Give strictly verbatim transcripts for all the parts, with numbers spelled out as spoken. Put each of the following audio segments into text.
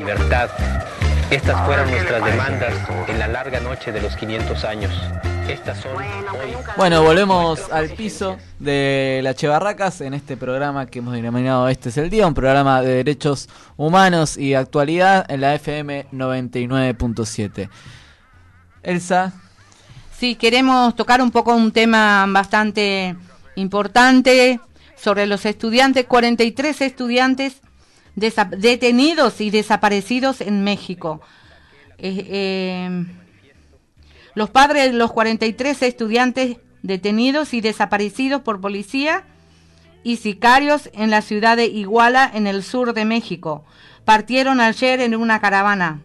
libertad. Estas fueron nuestras demandas en la larga noche de los quinientos años. Estas son hoy. Bueno, volvemos al piso de la Chebarracas en este programa que hemos denominado Este es el Día, un programa de derechos humanos y actualidad en la F M noventa y nueve punto siete. Elsa. Sí, queremos tocar un poco un tema bastante importante sobre los estudiantes, cuarenta y tres estudiantes desa- detenidos y desaparecidos en México. Eh, eh, los padres de los cuarenta y tres estudiantes detenidos y desaparecidos por policía y sicarios en la ciudad de Iguala, en el sur de México, partieron ayer en una caravana.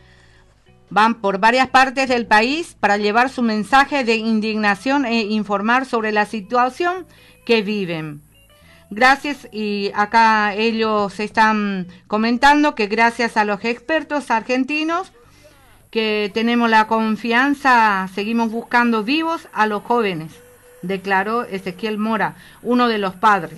Van por varias partes del país para llevar su mensaje de indignación e informar sobre la situación que viven. Gracias, y acá ellos están comentando que gracias a los expertos argentinos que tenemos la confianza, seguimos buscando vivos a los jóvenes, declaró Ezequiel Mora, uno de los padres.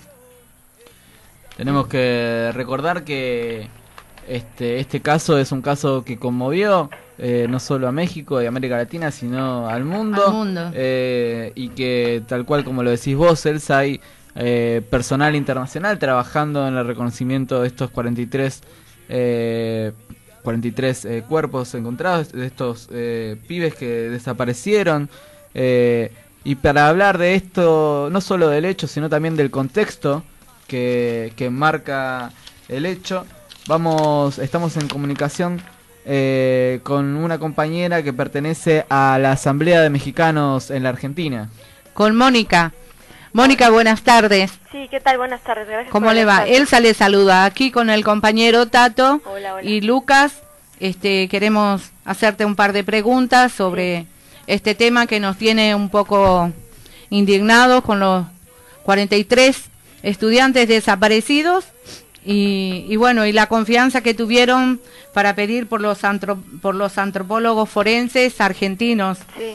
Tenemos que recordar que este este caso es un caso que conmovió eh, no solo a México y América Latina, sino al mundo, Al mundo. Eh, y que tal cual como lo decís vos, Elsa, hay eh, personal internacional trabajando en el reconocimiento de estos cuarenta y tres eh, cuarenta y tres eh, cuerpos encontrados, de estos eh, pibes que desaparecieron, eh, y para hablar de esto, no solo del hecho, sino también del contexto que, que marca el hecho, vamos, estamos en comunicación eh, con una compañera que pertenece a la Asamblea de Mexicanos en la Argentina. Con Mónica. Mónica, buenas tardes. Sí, ¿qué tal? Buenas tardes, gracias. ¿Cómo le va? Elsa le saluda aquí con el compañero Tato. Hola, hola. Y Lucas. Este, queremos hacerte un par de preguntas sobre sí. este tema que nos tiene un poco indignados con los cuarenta y tres estudiantes desaparecidos y, y bueno, y la confianza que tuvieron para pedir por los antro, por los antropólogos forenses argentinos. Sí.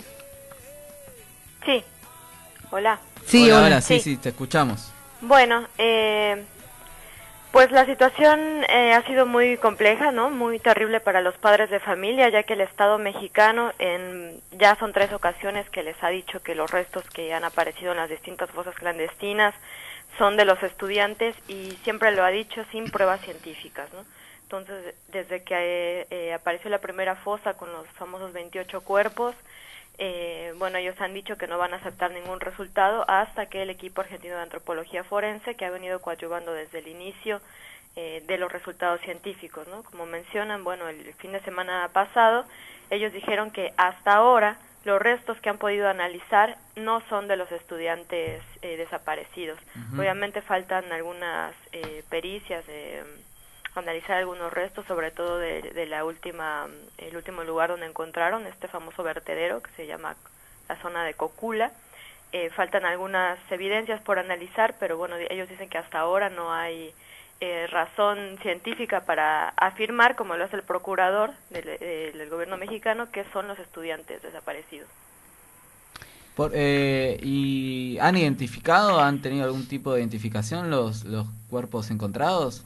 Sí. Hola. Sí, hola, hola. hola, sí, sí, sí, te escuchamos. Bueno, eh, pues la situación eh, ha sido muy compleja, ¿no? Muy terrible para los padres de familia, ya que el Estado mexicano en ya son tres ocasiones que les ha dicho que los restos que han aparecido en las distintas fosas clandestinas son de los estudiantes y siempre lo ha dicho sin pruebas científicas, ¿no? Entonces, desde que eh, eh, apareció la primera fosa con los famosos veintiocho cuerpos, Eh, bueno, ellos han dicho que no van a aceptar ningún resultado hasta que el equipo argentino de antropología forense, que ha venido coadyuvando desde el inicio eh, de los resultados científicos, ¿no? Como mencionan, bueno, el fin de semana pasado, ellos dijeron que hasta ahora los restos que han podido analizar no son de los estudiantes eh, desaparecidos. Uh-huh. Obviamente faltan algunas eh, pericias de analizar algunos restos, sobre todo de, de la última, el último lugar donde encontraron este famoso vertedero que se llama la zona de Cocula. Eh, faltan algunas evidencias por analizar, pero bueno, ellos dicen que hasta ahora no hay eh, razón científica para afirmar, como lo hace el procurador del, del gobierno mexicano, que son los estudiantes desaparecidos. Por, eh, ¿Y han identificado, han tenido algún tipo de identificación los, los cuerpos encontrados?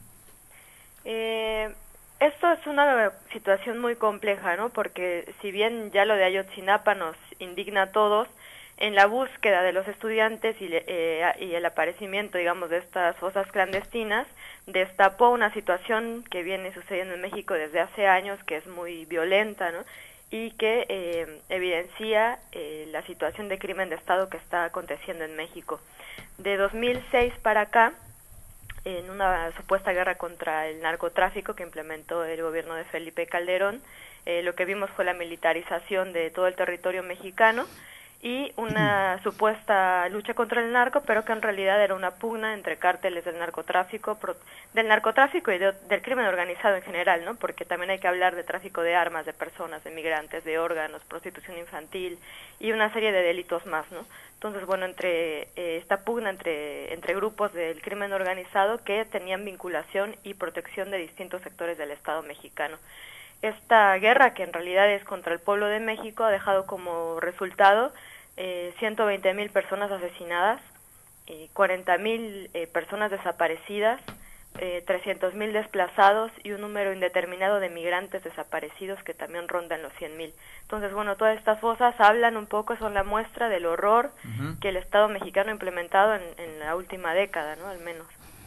Eh, esto es una situación muy compleja, ¿no? Porque si bien ya lo de Ayotzinapa nos indigna a todos, en la búsqueda de los estudiantes y, eh, y el aparecimiento, digamos, de estas fosas clandestinas, destapó una situación que viene sucediendo en México desde hace años, que es muy violenta, ¿no? Y que eh, evidencia eh, la situación de crimen de Estado que está aconteciendo en México. De dos mil seis para acá, en una supuesta guerra contra el narcotráfico que implementó el gobierno de Felipe Calderón, eh, lo que vimos fue la militarización de todo el territorio mexicano y una supuesta lucha contra el narco, pero que en realidad era una pugna entre cárteles del narcotráfico, pro, del narcotráfico y de, del crimen organizado en general, ¿no? Porque también hay que hablar de tráfico de armas, de personas, de migrantes, de órganos, prostitución infantil y una serie de delitos más, ¿no? Entonces, bueno, entre eh, esta pugna entre entre grupos del crimen organizado que tenían vinculación y protección de distintos sectores del Estado mexicano. Esta guerra, que en realidad es contra el pueblo de México, ha dejado como resultado eh, ciento veinte mil personas asesinadas, eh, cuarenta mil eh, personas desaparecidas, eh, trescientos mil desplazados y un número indeterminado de migrantes desaparecidos que también rondan los cien mil. Entonces, bueno, todas estas fosas hablan un poco, son la muestra del horror uh-huh. que el Estado mexicano ha implementado en, en la última década, ¿no? Al menos.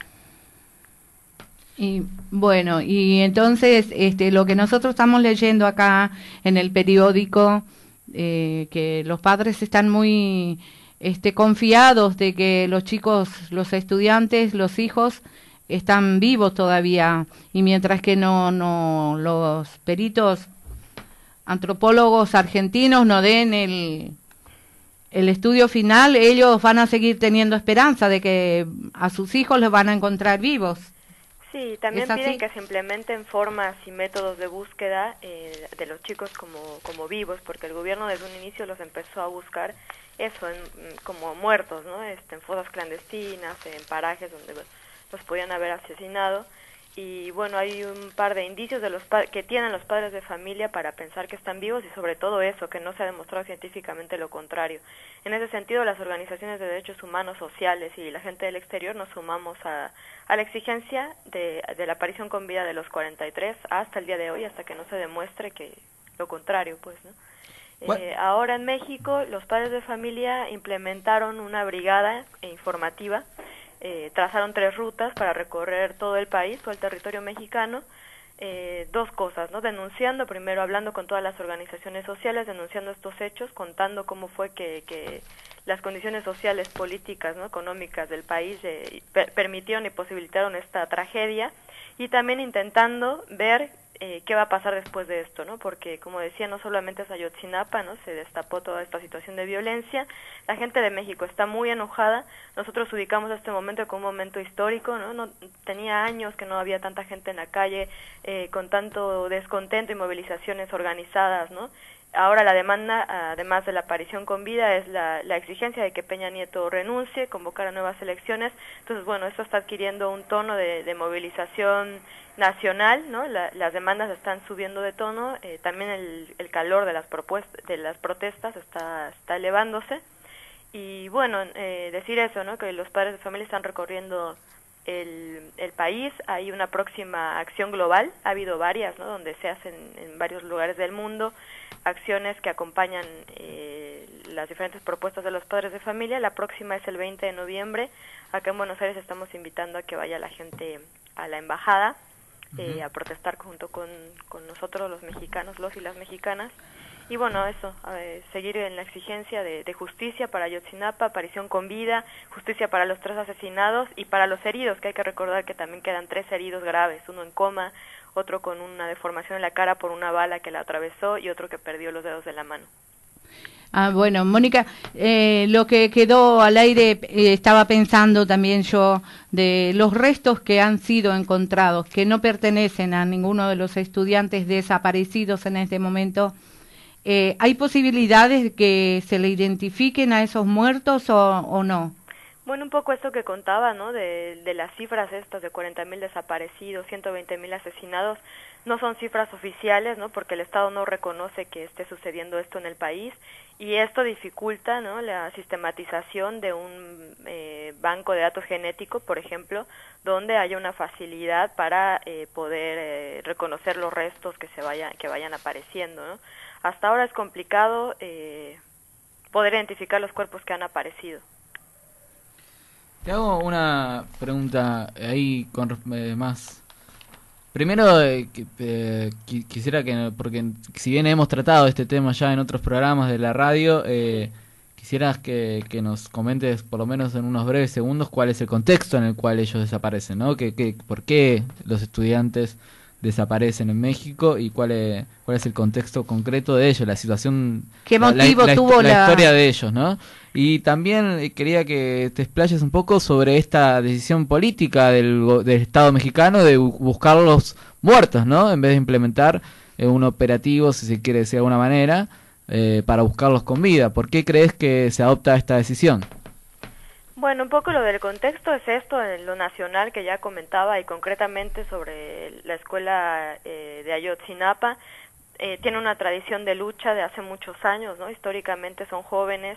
Y bueno, y entonces este, lo que nosotros estamos leyendo acá en el periódico, eh, que los padres están muy este, confiados de que los chicos, los estudiantes, los hijos están vivos todavía, y mientras que no, no los peritos antropólogos argentinos no den el, el estudio final, ellos van a seguir teniendo esperanza de que a sus hijos los van a encontrar vivos. Sí, también piden que se implementen formas y métodos de búsqueda eh, de los chicos como, como vivos, porque el gobierno desde un inicio los empezó a buscar eso, en, como muertos, ¿no? Este, en fosas clandestinas, en parajes donde los podían haber asesinado. Y bueno, hay un par de indicios de los que tienen los padres de familia para pensar que están vivos, y sobre todo eso, que no se ha demostrado científicamente lo contrario. En ese sentido, las organizaciones de derechos humanos sociales y la gente del exterior nos sumamos a, a la exigencia de, de la aparición con vida de los cuarenta y tres hasta el día de hoy, hasta que no se demuestre que lo contrario, pues, ¿no? Eh, ahora en México, los padres de familia implementaron una brigada informativa. Eh, trazaron tres rutas para recorrer todo el país, todo el territorio mexicano. Eh, dos cosas, ¿no? Denunciando, primero hablando con todas las organizaciones sociales, denunciando estos hechos, contando cómo fue que, que las condiciones sociales, políticas, ¿no? económicas del país eh, per permitieron y posibilitaron esta tragedia, y también intentando ver eh, qué va a pasar después de esto, ¿no? Porque, como decía, no solamente es Ayotzinapa, ¿no? Se destapó toda esta situación de violencia. La gente de México está muy enojada. Nosotros ubicamos este momento como un momento histórico, ¿no? No tenía años que no había tanta gente en la calle eh, con tanto descontento y movilizaciones organizadas, ¿no? Ahora la demanda, además de la aparición con vida, es la, la exigencia de que Peña Nieto renuncie, convocar a nuevas elecciones. Entonces, bueno, esto está adquiriendo un tono de, de movilización nacional, ¿no? La, las demandas están subiendo de tono, eh, también el, el calor de las propuestas, de las protestas está, está elevándose. Y bueno, eh, decir eso, ¿no? Que los padres de familia están recorriendo el, el país. Hay una próxima acción global, ha habido varias, ¿no? Donde se hacen en varios lugares del mundo acciones que acompañan eh, las diferentes propuestas de los padres de familia. La próxima es el veinte de noviembre. Acá en Buenos Aires estamos invitando a que vaya la gente a la embajada eh, uh-huh. a protestar junto con, con nosotros los mexicanos, los y las mexicanas. Y bueno, eso, eh, seguir en la exigencia de, de justicia para Ayotzinapa, aparición con vida, justicia para los tres asesinados y para los heridos, que hay que recordar que también quedan tres heridos graves, uno en coma, otro con una deformación en la cara por una bala que la atravesó y otro que perdió los dedos de la mano. Ah, bueno, Mónica, eh, lo que quedó al aire, eh, estaba pensando también yo de los restos que han sido encontrados, que no pertenecen a ninguno de los estudiantes desaparecidos en este momento. Eh, ¿Hay posibilidades de que se le identifiquen a esos muertos o, o no? Bueno, un poco esto que contaba, ¿no? De, de las cifras estas de cuarenta mil desaparecidos, ciento veinte mil asesinados, no son cifras oficiales, ¿no? Porque el Estado no reconoce que esté sucediendo esto en el país, y esto dificulta, ¿no? La sistematización de un eh, banco de datos genético, por ejemplo, donde haya una facilidad para eh, poder eh, reconocer los restos que se vayan, que vayan apareciendo, ¿no? Hasta ahora es complicado eh, poder identificar los cuerpos que han aparecido. Te hago una pregunta ahí con eh, más. Primero, eh, eh, quisiera que, porque si bien hemos tratado este tema ya en otros programas de la radio, eh, quisieras que, que nos comentes, por lo menos en unos breves segundos, cuál es el contexto en el cual ellos desaparecen, ¿no? Que, que, ¿Por qué los estudiantes desaparecen en México y cuál es, cuál es el contexto concreto de ellos, la situación, qué motivo la, la, tuvo la, la historia de ellos, ¿no? Y también eh, quería que te explayes un poco sobre esta decisión política del, del Estado mexicano de bu buscarlos muertos, ¿no? En vez de implementar eh, un operativo, si se quiere decir de alguna manera, eh, para buscarlos con vida. ¿Por qué crees que se adopta esta decisión? Bueno, un poco lo del contexto es esto, en lo nacional que ya comentaba, y concretamente sobre la escuela eh, de Ayotzinapa. Eh, tiene una tradición de lucha de hace muchos años, ¿no? Históricamente son jóvenes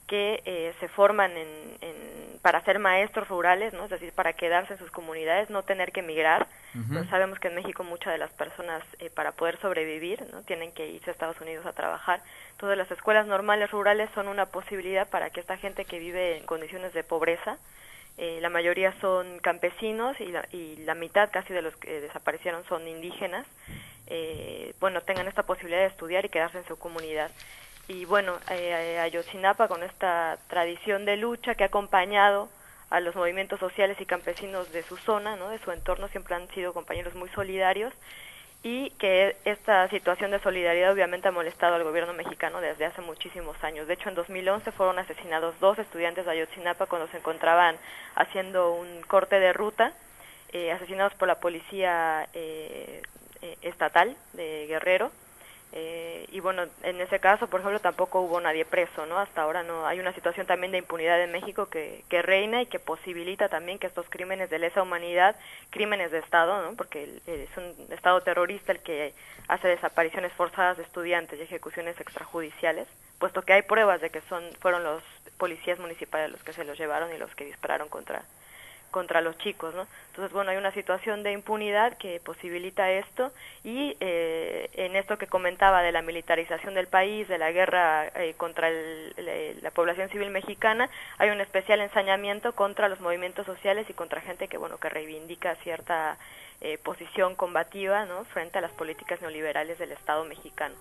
que eh, se forman en, en, para ser maestros rurales, ¿no? Es decir, para quedarse en sus comunidades, no tener que emigrar. Uh-huh. Pues sabemos que en México muchas de las personas, eh, para poder sobrevivir, ¿no? tienen que irse a Estados Unidos a trabajar. Entonces las escuelas normales rurales son una posibilidad para que esta gente que vive en condiciones de pobreza, eh, la mayoría son campesinos y la, y la mitad casi de los que desaparecieron son indígenas, eh, bueno, tengan esta posibilidad de estudiar y quedarse en su comunidad. Y bueno, eh, Ayotzinapa, con esta tradición de lucha que ha acompañado a los movimientos sociales y campesinos de su zona, ¿no? de su entorno, siempre han sido compañeros muy solidarios, y que esta situación de solidaridad obviamente ha molestado al gobierno mexicano desde hace muchísimos años. De hecho, en dos mil once fueron asesinados dos estudiantes de Ayotzinapa cuando se encontraban haciendo un corte de ruta, eh, asesinados por la policía eh, eh, estatal de Guerrero. Eh, y bueno, en ese caso, por ejemplo, tampoco hubo nadie preso, ¿no? Hasta ahora no hay una situación también de impunidad en México que, que reina y que posibilita también que estos crímenes de lesa humanidad, crímenes de Estado, ¿no? Porque el, es un Estado terrorista el que hace desapariciones forzadas de estudiantes y ejecuciones extrajudiciales, puesto que hay pruebas de que son fueron los policías municipales los que se los llevaron y los que dispararon contra contra los chicos, ¿no? Entonces, bueno, hay una situación de impunidad que posibilita esto, y eh, en esto que comentaba de la militarización del país, de la guerra eh, contra el, el, la población civil mexicana, hay un especial ensañamiento contra los movimientos sociales y contra gente que, bueno, que reivindica cierta eh, posición combativa, ¿no? frente a las políticas neoliberales del Estado mexicano.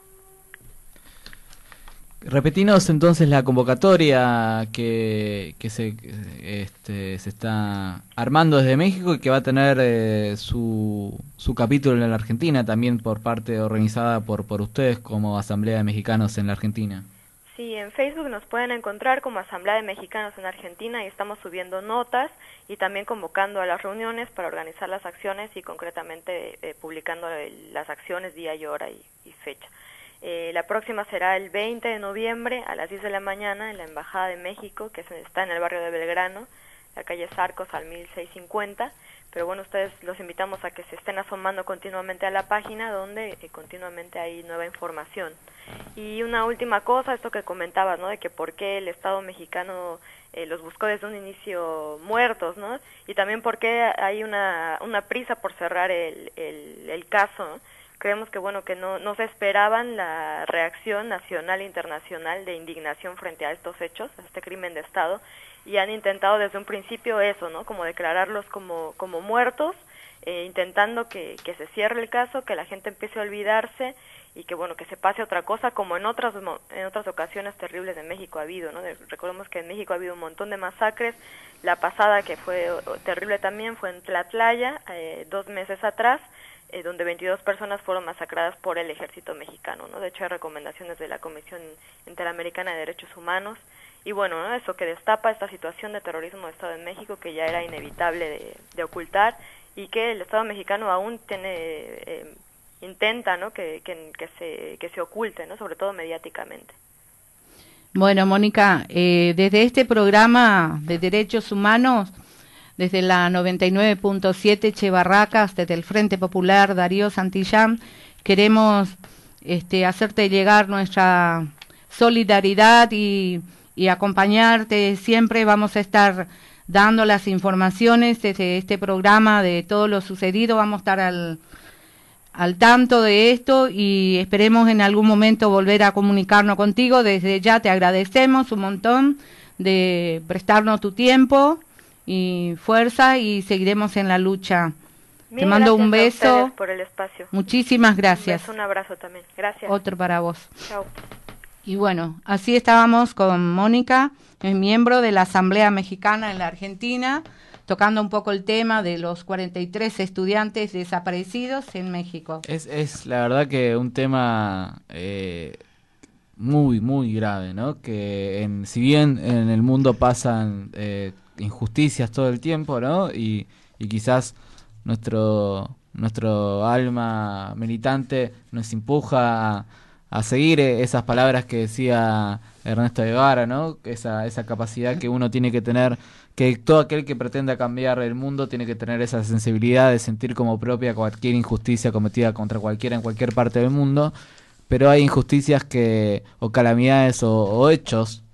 Repetinos entonces la convocatoria que, que se, este, se está armando desde México y que va a tener eh, su, su capítulo en la Argentina, también por parte organizada por, por ustedes como Asamblea de Mexicanos en la Argentina. Sí, en Facebook nos pueden encontrar como Asamblea de Mexicanos en Argentina y estamos subiendo notas y también convocando a las reuniones para organizar las acciones y concretamente eh, publicando las acciones, día y hora y, y fecha. Eh, la próxima será el veinte de noviembre a las diez de la mañana en la Embajada de México, que está en el barrio de Belgrano, la calle Zarcos al mil seiscientos cincuenta. Pero bueno, ustedes los invitamos a que se estén asomando continuamente a la página donde eh, continuamente hay nueva información. Y una última cosa, esto que comentabas, ¿no? De que por qué el Estado mexicano eh, los buscó desde un inicio muertos, ¿no? Y también por qué hay una, una prisa por cerrar el, el, el caso, ¿no? Creemos que bueno que no, no se esperaban la reacción nacional e internacional de indignación frente a estos hechos, a este crimen de Estado, y han intentado desde un principio eso, ¿no? Como declararlos como, como muertos, eh, intentando que, que se cierre el caso, que la gente empiece a olvidarse y que bueno que se pase otra cosa, como en otras en otras ocasiones terribles de México ha habido, ¿no? De, recordemos que en México ha habido un montón de masacres. La pasada, que fue terrible también, fue en Tlatlaya, eh, dos meses atrás, Eh, donde veintidós personas fueron masacradas por el ejército mexicano, ¿no? De hecho, hay recomendaciones de la Comisión Interamericana de Derechos Humanos, y bueno, ¿no? Eso que destapa esta situación de terrorismo de Estado en México, que ya era inevitable de, de ocultar, y que el Estado mexicano aún tiene, eh, intenta, ¿no? Que, que, que, se, que se oculte, ¿no? Sobre todo mediáticamente. Bueno, Mónica, eh, desde este programa de Derechos Humanos, desde la noventa y nueve punto siete Che Barracas, desde el Frente Popular Darío Santillán, queremos este, hacerte llegar nuestra solidaridad y, y acompañarte siempre. Vamos a estar dando las informaciones desde este programa de todo lo sucedido. Vamos a estar al, al tanto de esto y esperemos en algún momento volver a comunicarnos contigo. Desde ya te agradecemos un montón de prestarnos tu tiempo y fuerza, y seguiremos en la lucha. Mil Te mando un beso. A ustedes por el espacio. Muchísimas gracias. Un beso, un abrazo también. Gracias. Otro para vos. Chao. Y bueno, así estábamos con Mónica, es miembro de la Asamblea Mexicana en la Argentina, tocando un poco el tema de los cuarenta y tres estudiantes desaparecidos en México. Es, es la verdad que un tema eh, muy, muy grave, ¿no? Que en, si bien en el mundo pasan eh, injusticias todo el tiempo, ¿no? Y, y quizás nuestro nuestro alma militante nos empuja a, a seguir esas palabras que decía Ernesto Guevara, ¿no? Esa esa capacidad que uno tiene que tener, que todo aquel que pretenda cambiar el mundo tiene que tener esa sensibilidad de sentir como propia cualquier injusticia cometida contra cualquiera en cualquier parte del mundo. Pero hay injusticias que o calamidades o, o hechos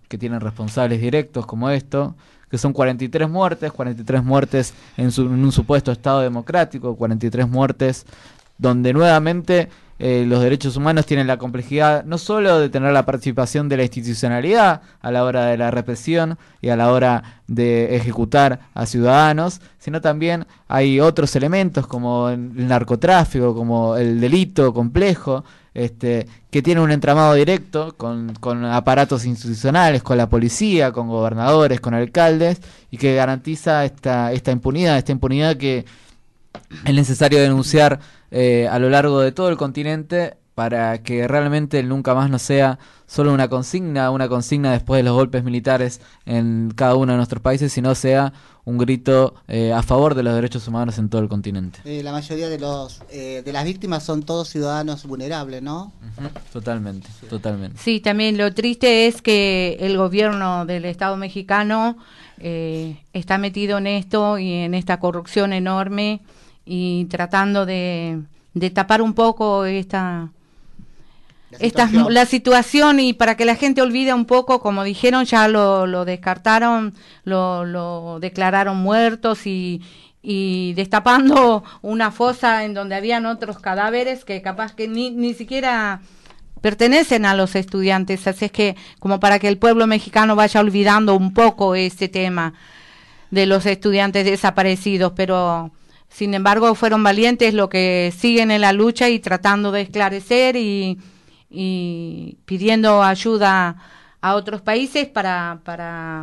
que tienen responsables directos como esto, que son cuarenta y tres muertes, cuarenta y tres muertes en, su, en un supuesto Estado democrático, cuarenta y tres muertes donde nuevamente eh, los derechos humanos tienen la complejidad no solo de tener la participación de la institucionalidad a la hora de la represión y a la hora de ejecutar a ciudadanos, sino también hay otros elementos como el narcotráfico, como el delito complejo, este, que tiene un entramado directo con, con aparatos institucionales, con la policía, con gobernadores, con alcaldes, y que garantiza esta, esta impunidad, esta impunidad que es necesario denunciar eh, a lo largo de todo el continente para que realmente el nunca más no sea solo una consigna, una consigna después de los golpes militares en cada uno de nuestros países, sino sea un grito eh, a favor de los derechos humanos en todo el continente. Eh, la mayoría de los eh, de las víctimas son todos ciudadanos vulnerables, ¿no? Uh-huh. Totalmente, sí. totalmente. Sí, también lo triste es que el gobierno del Estado mexicano eh, está metido en esto y en esta corrupción enorme y tratando de, de tapar un poco esta... La situación. Esta, la situación y para que la gente olvide un poco, como dijeron, ya lo, lo descartaron, lo, lo declararon muertos y, y destapando una fosa en donde habían otros cadáveres que capaz que ni, ni siquiera pertenecen a los estudiantes, así es que como para que el pueblo mexicano vaya olvidando un poco este tema de los estudiantes desaparecidos, pero sin embargo fueron valientes los que siguen en la lucha y tratando de esclarecer y y pidiendo ayuda a otros países para, para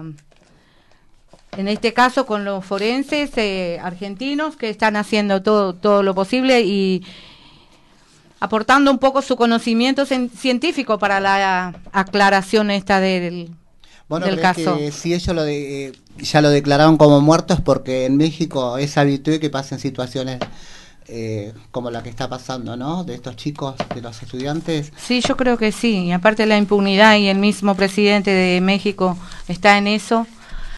en este caso con los forenses eh, argentinos que están haciendo todo, todo lo posible y aportando un poco su conocimiento científico para la aclaración esta del, bueno, del caso. Que si ellos lo de, eh, ya lo declararon como muertos porque en México es habitual que pasen situaciones Eh, como la que está pasando, ¿no? De estos chicos, de los estudiantes. Sí, yo creo que sí. Y aparte la impunidad y el mismo presidente de México está en eso.